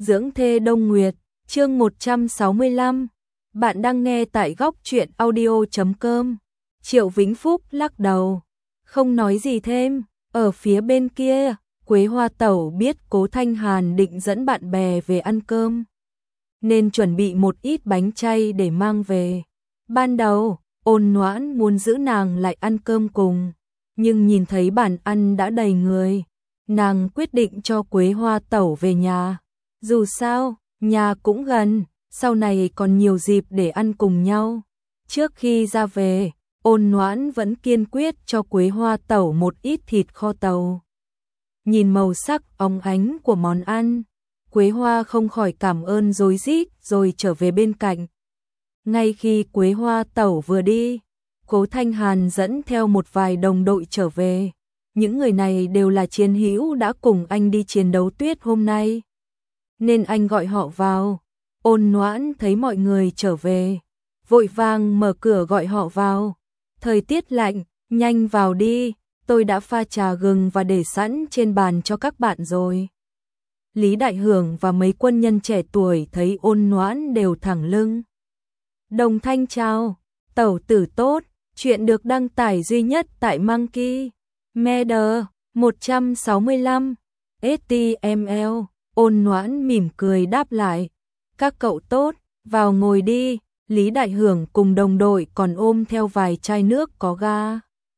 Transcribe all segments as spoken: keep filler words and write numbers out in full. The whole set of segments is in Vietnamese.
Dưỡng thê Đông Nguyệt, chương một trăm sáu mươi lăm. Bạn đang nghe tại góc truyện audio chấm com. Triệu Vĩnh Phúc lắc đầu, không nói gì thêm. Ở phía bên kia, Quế Hoa Tẩu biết Cố Thanh Hàn định dẫn bạn bè về ăn cơm, nên chuẩn bị một ít bánh chay để mang về. Ban đầu, Ôn Noãn muốn giữ nàng lại ăn cơm cùng, nhưng nhìn thấy bàn ăn đã đầy người, nàng quyết định cho Quế Hoa Tẩu về nhà. Dù sao, nhà cũng gần, sau này còn nhiều dịp để ăn cùng nhau. Trước khi ra về, Ôn Noãn vẫn kiên quyết cho Quế Hoa Tẩu một ít thịt kho tàu. Nhìn màu sắc óng ánh của món ăn, Quế Hoa không khỏi cảm ơn rối rít rồi trở về bên cạnh. Ngay khi Quế Hoa Tẩu vừa đi, Cố Thanh Hàn dẫn theo một vài đồng đội trở về. Những người này đều là chiến hữu đã cùng anh đi chiến đấu tuyết hôm nay, nên anh gọi họ vào. Ôn Noãn thấy mọi người trở về, vội vàng mở cửa gọi họ vào. Thời tiết lạnh, nhanh vào đi, tôi đã pha trà gừng và để sẵn trên bàn cho các bạn rồi. Lý Đại Hưởng và mấy quân nhân trẻ tuổi thấy Ôn Noãn đều thẳng lưng. Đồng thanh chào, tẩu tử tốt, chuyện được đăng tải duy nhất tại Monkey Media một trăm sáu mươi lăm ét tê em lờ. Ôn Noãn mỉm cười đáp lại, các cậu tốt, vào ngồi đi. Lý Đại Hưởng cùng đồng đội còn ôm theo vài chai nước có ga.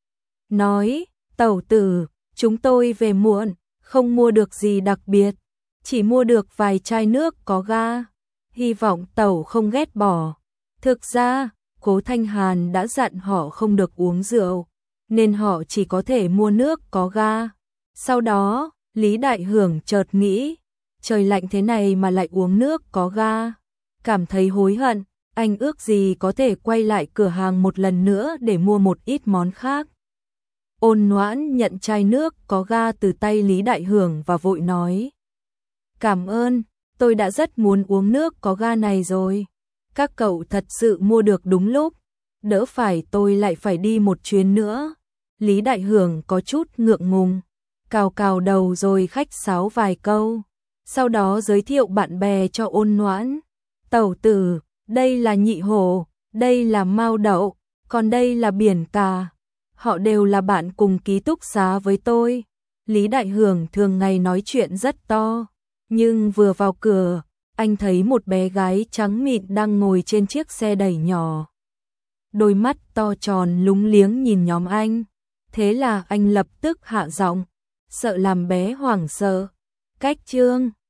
Nói, tẩu tử, chúng tôi về muộn, không mua được gì đặc biệt, chỉ mua được vài chai nước có ga, hy vọng tẩu không ghét bỏ. Thực ra, Cố Thanh Hàn đã dặn họ không được uống rượu, nên họ chỉ có thể mua nước có ga. Sau đó, Lý Đại Hưởng chợt nghĩ, trời lạnh thế này mà lại uống nước có ga, cảm thấy hối hận. Anh ước gì có thể quay lại cửa hàng một lần nữa để mua một ít món khác. Ôn Noãn nhận chai nước có ga từ tay Lý Đại Hưởng và vội nói, cảm ơn, tôi đã rất muốn uống nước có ga này rồi. Các cậu thật sự mua được đúng lúc, đỡ phải tôi lại phải đi một chuyến nữa. Lý Đại Hưởng có chút ngượng ngùng, cào cào đầu rồi khách sáo vài câu, sau đó giới thiệu bạn bè cho Ôn Noãn. Tẩu tử, đây là Nhị Hổ, đây là Mao Đậu, còn đây là Biển Cà. Họ đều là bạn cùng ký túc xá với tôi. Lý Đại Hưởng thường ngày nói chuyện rất to, nhưng vừa vào cửa, anh thấy một bé gái trắng mịn đang ngồi trên chiếc xe đẩy nhỏ. Đôi mắt to tròn lúng liếng nhìn nhóm anh, thế là anh lập tức hạ giọng, sợ làm bé hoảng sợ. Cách chương